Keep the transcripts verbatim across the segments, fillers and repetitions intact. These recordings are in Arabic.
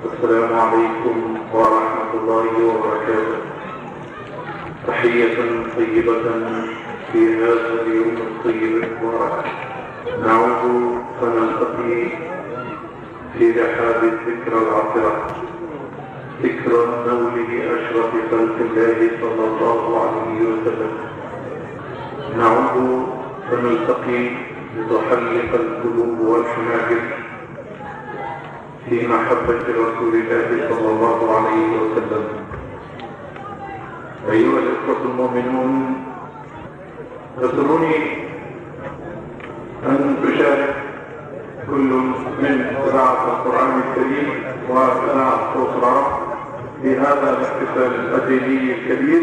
السلام عليكم ورحمة الله وبركاته. تحية طيبة في هذا اليوم الطيب المبارك. نعود فنلتقي في رحاب الذكرى العطرة، ذكرى مولد أشرف خلق الله صلى الله عليه وسلم. نعود فنلتقي لتحلق القلوب والحناجر في محبة رسول الله صلى الله عليه وسلم. أيها الإخوة المؤمنون، يسرني أن تشارك كل من قراءة القرآن الكريم وقراءة صوت العرب في هذا الاحتفال الأدبي الكبير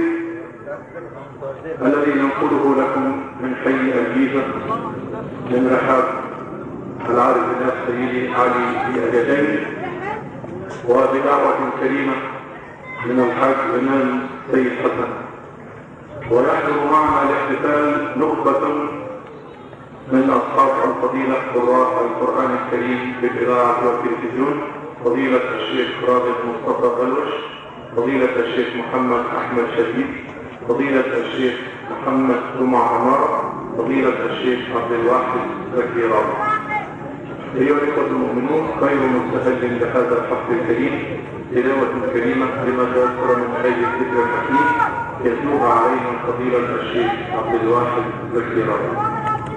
الذي ننقله لكم من حي الجيزة من رحاب العارف الناس سيدي علي في أجدين، وبدعوة كريمة من الحاج إمام سيد حسن. ويحضر معنا الاحتفال نخبة من أصحاب الفضيلة قراء القرآن الكريم بالإذاعة والتلفزيون، فضيلة الشيخ رابط مصطفى بلوش، فضيلة الشيخ محمد أحمد شديد، فضيلة الشيخ محمد جمعة عمارة، فضيلة الشيخ عبد الواحد زكي رابط. أيها الإخوة المؤمنون، خير مستهل لهذا الحفل الكريم تلاوة كريمة لما تيسر من آية الذكر الحكيم يتلوها علينا فضيلة الشيخ عبد الواحد زكي رابط.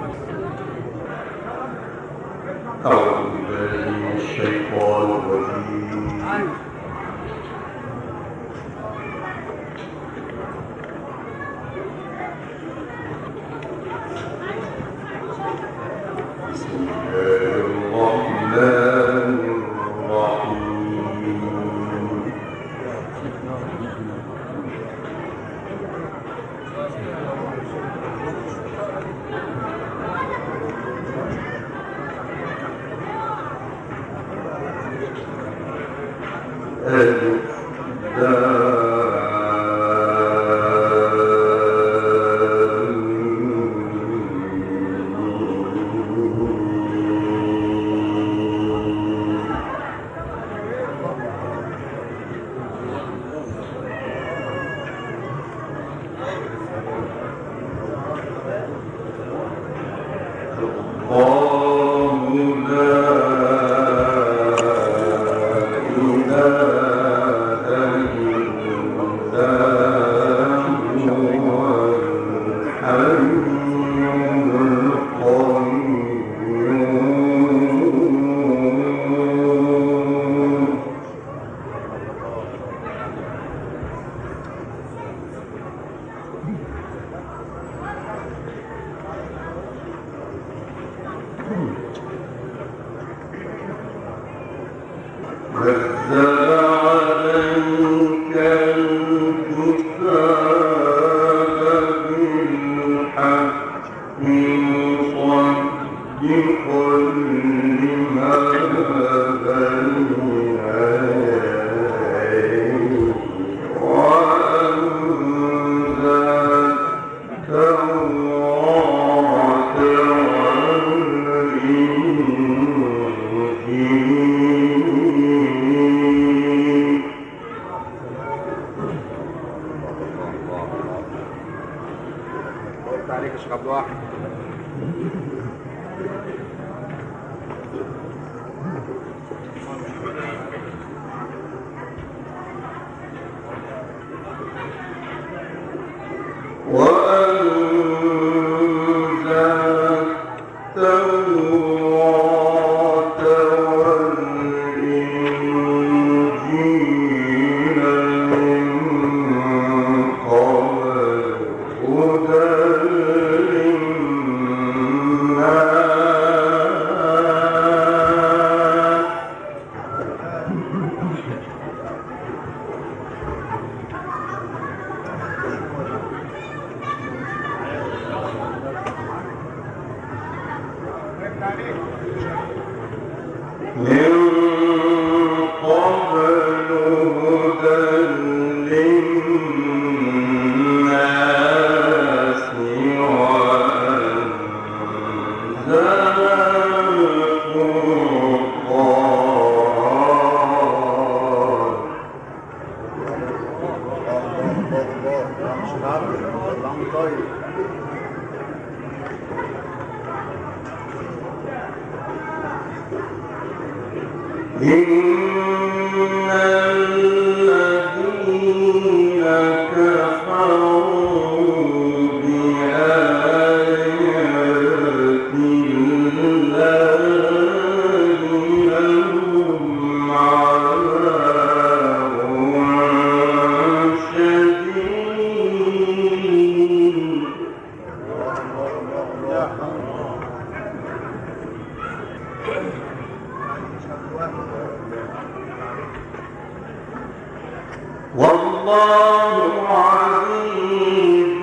أعوذ بالله من الشيطان الرجيم. بسم الله الرحمن الرحيم. ألف هدى والله عزيز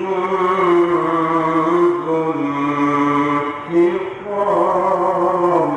ذو انتقام.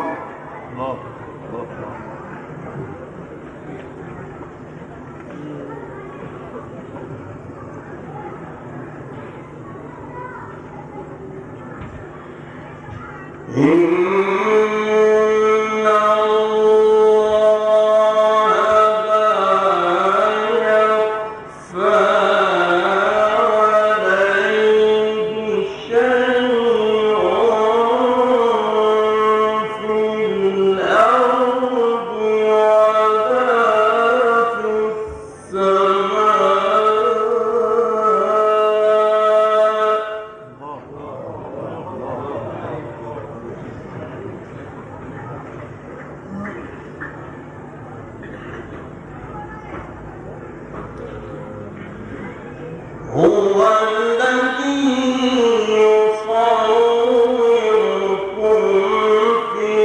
هو الذي يصوركم في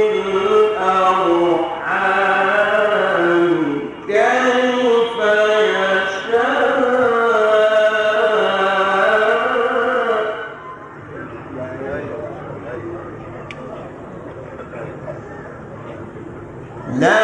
الأرحام كيف يشاء. لا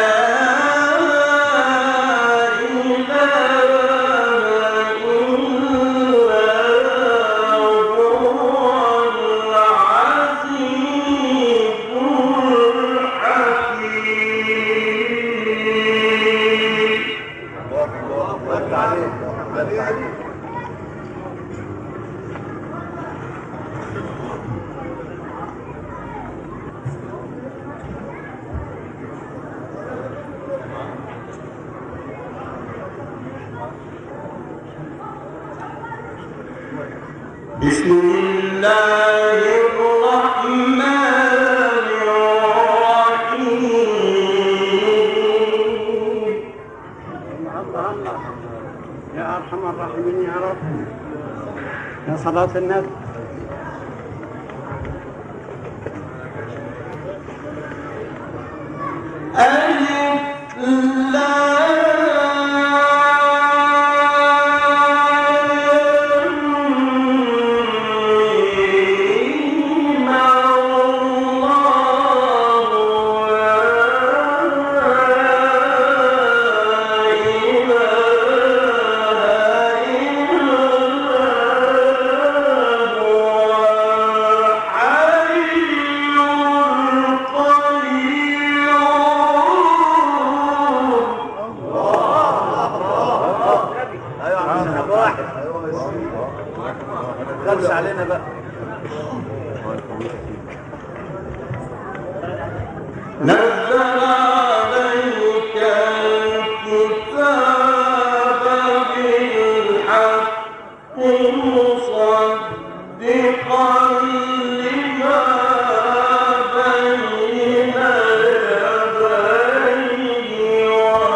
بسم الله الرحمن الرحيم. الله الله يا أرحم الراحمين يا رب، يا صلاة النبي. ألف لام خلص علينا بقى. نزل عليك الكتاب بالحق مصدقا لما بين يديه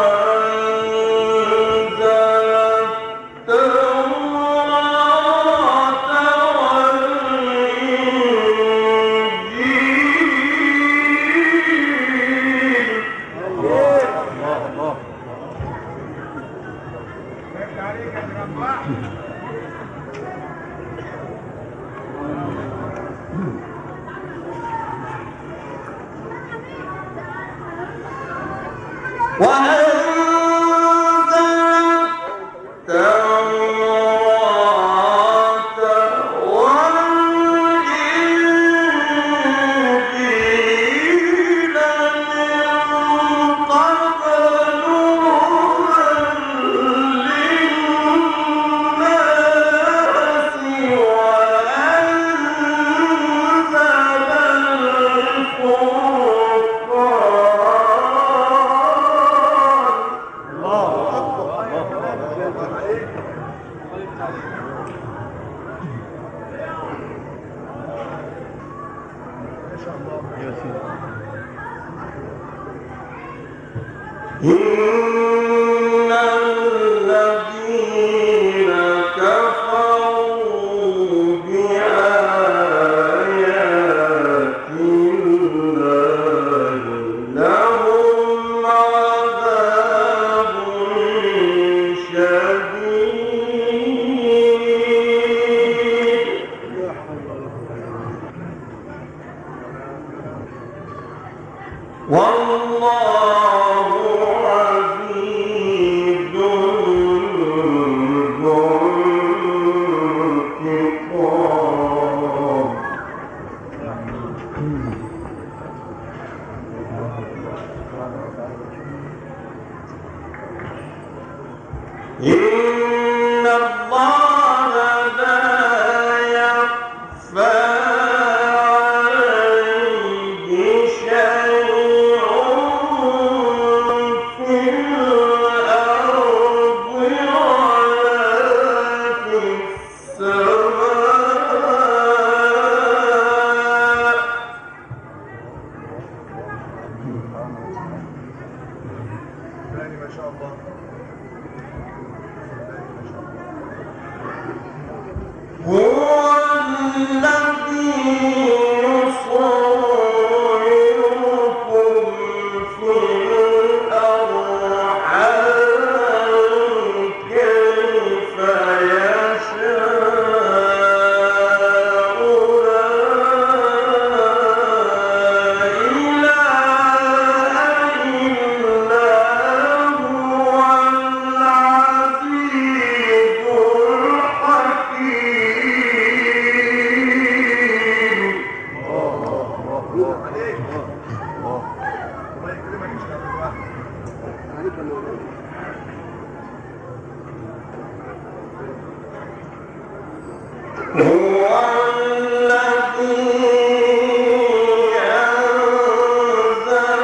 وأنزل إن الذين كفروا بآيات الله لهم عذاب شديد والله عزيز ذو انتقام إن الله لا يخفى عليه شيء في الأرض ولا في السماء ما شاء الله. هو الذي يصوركم في الأرحام كيف يشاء لا إله إلا هو العزيز الحكيم الله عليك. الله يكرمك ان شاء الله. عليك الله. هو الذي أنزل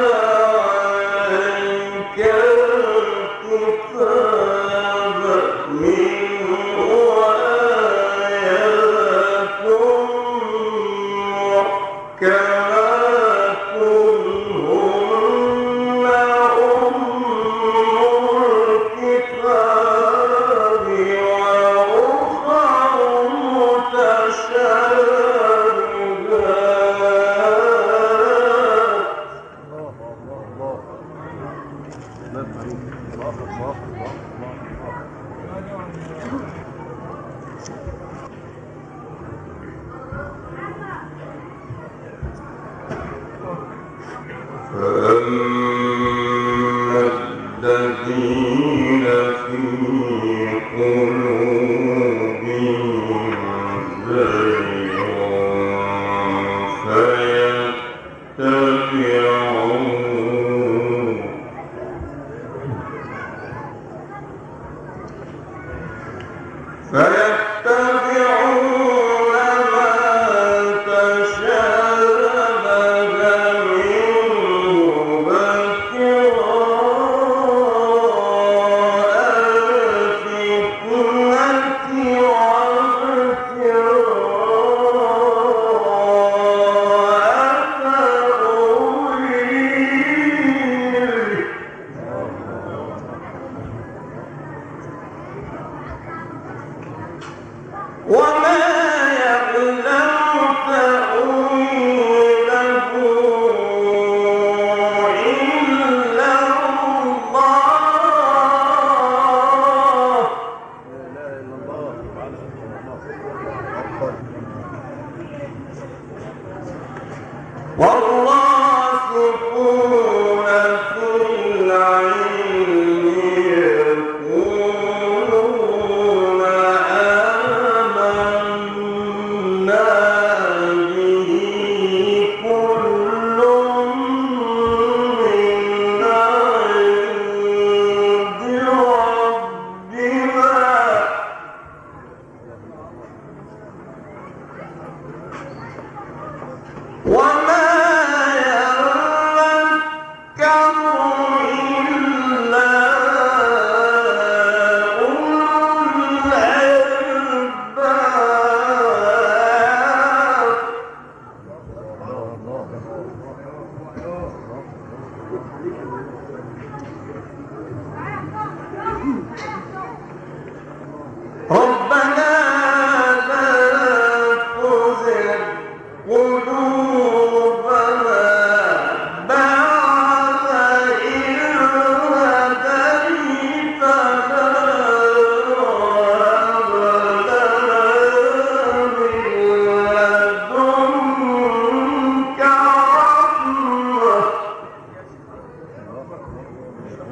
عليك الكتاب منه آيات محكمات هن أم الكتاب وأخر متشابهات الله الله الله. الله عليك. الله الله الله فأما الذين في قلوبهم زيغ فيتبعون فيتبعون ما تشابه منه ابتغاء الفتنة وما يذكر إلا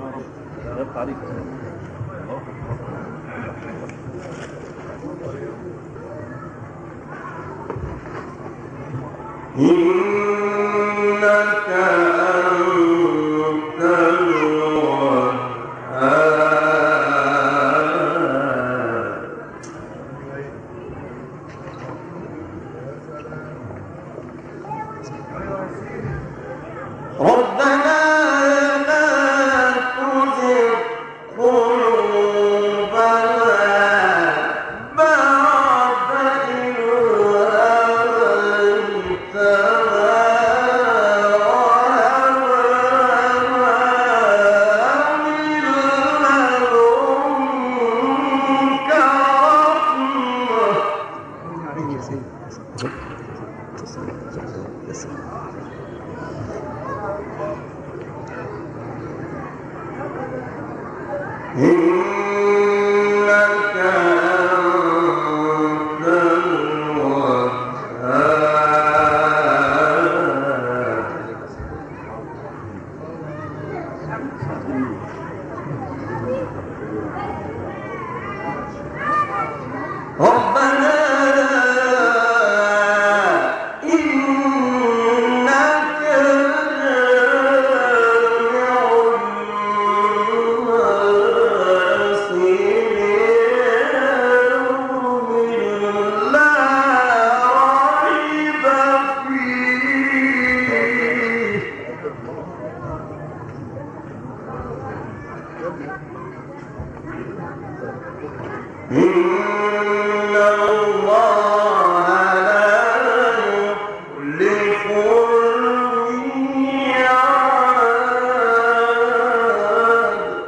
غبت عليك. إنك أنت الوهاب ربنا لا تزغ قلوبنا بعد إذ هديتنا وهب لنا من لدنك رحمة إنك أنت الوهاب ربنا إنك جامع الناس ليوم لا ريب فيه إن الله لا يخلف الميعاد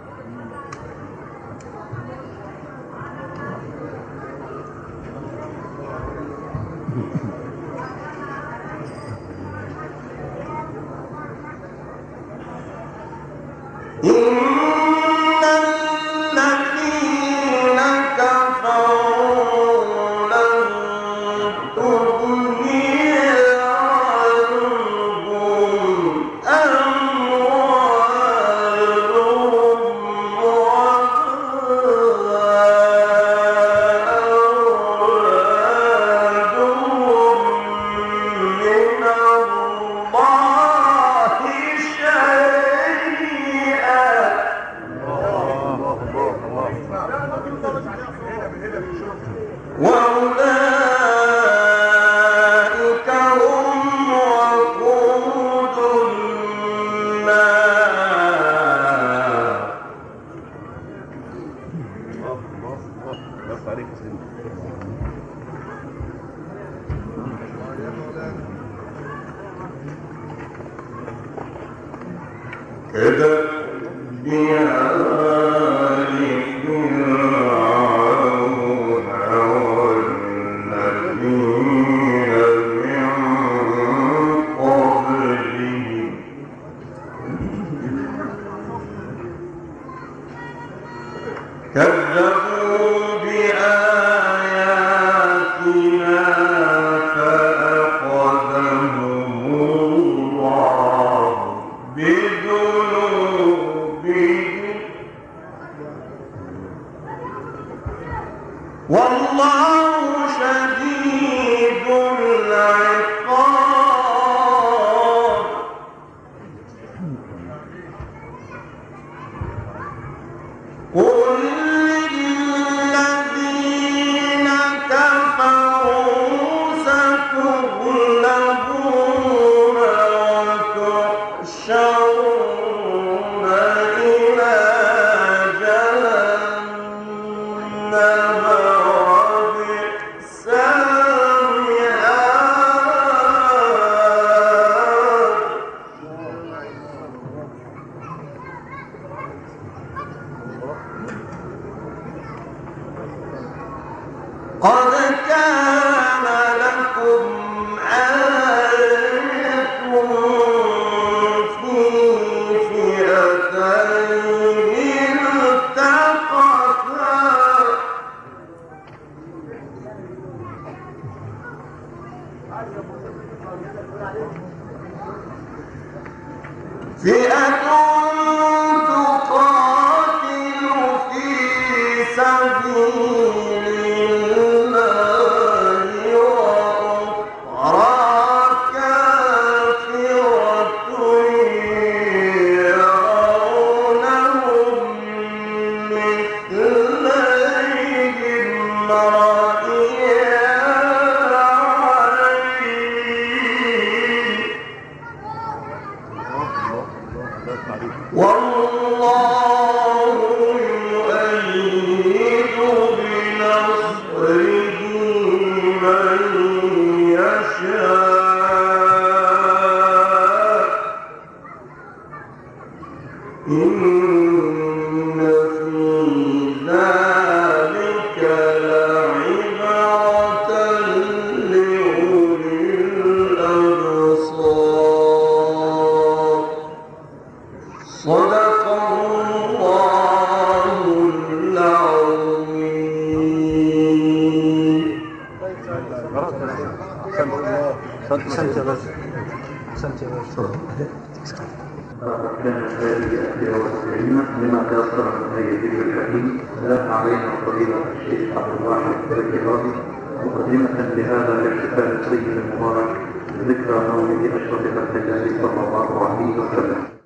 إن الذين كفروا لن تغني عنهم أموالهم ولا أولادهم من الله شيئا وأولئك هم وقود النار غبت عليك يا سيدي. كدأب آل فرعون والذين من قبلهم كذبوا بآياتنا فأخذهم الله بذنوبهم والله شديد العقاب قل للذين كفروا ستغلبون وتحشرون إلى جهنم وبئس قد كان لكم آية في فئتين التقتا فئة ذلك لعبرة لأولي الأبصار. صدق الله العظيم. أحسنت يا باشا، أحسنت يا باشا. كانت هذه الأسئلة والكلمة لما تيسر من هذه الذكر الحكيم. لا علينا فضيلة الشيخ عبد الواحد الكرامي مقدمة لهذا الاحتفال الطيب المبارك ذكرى مولد أشرف الخلق صلى الله عليه وسلم.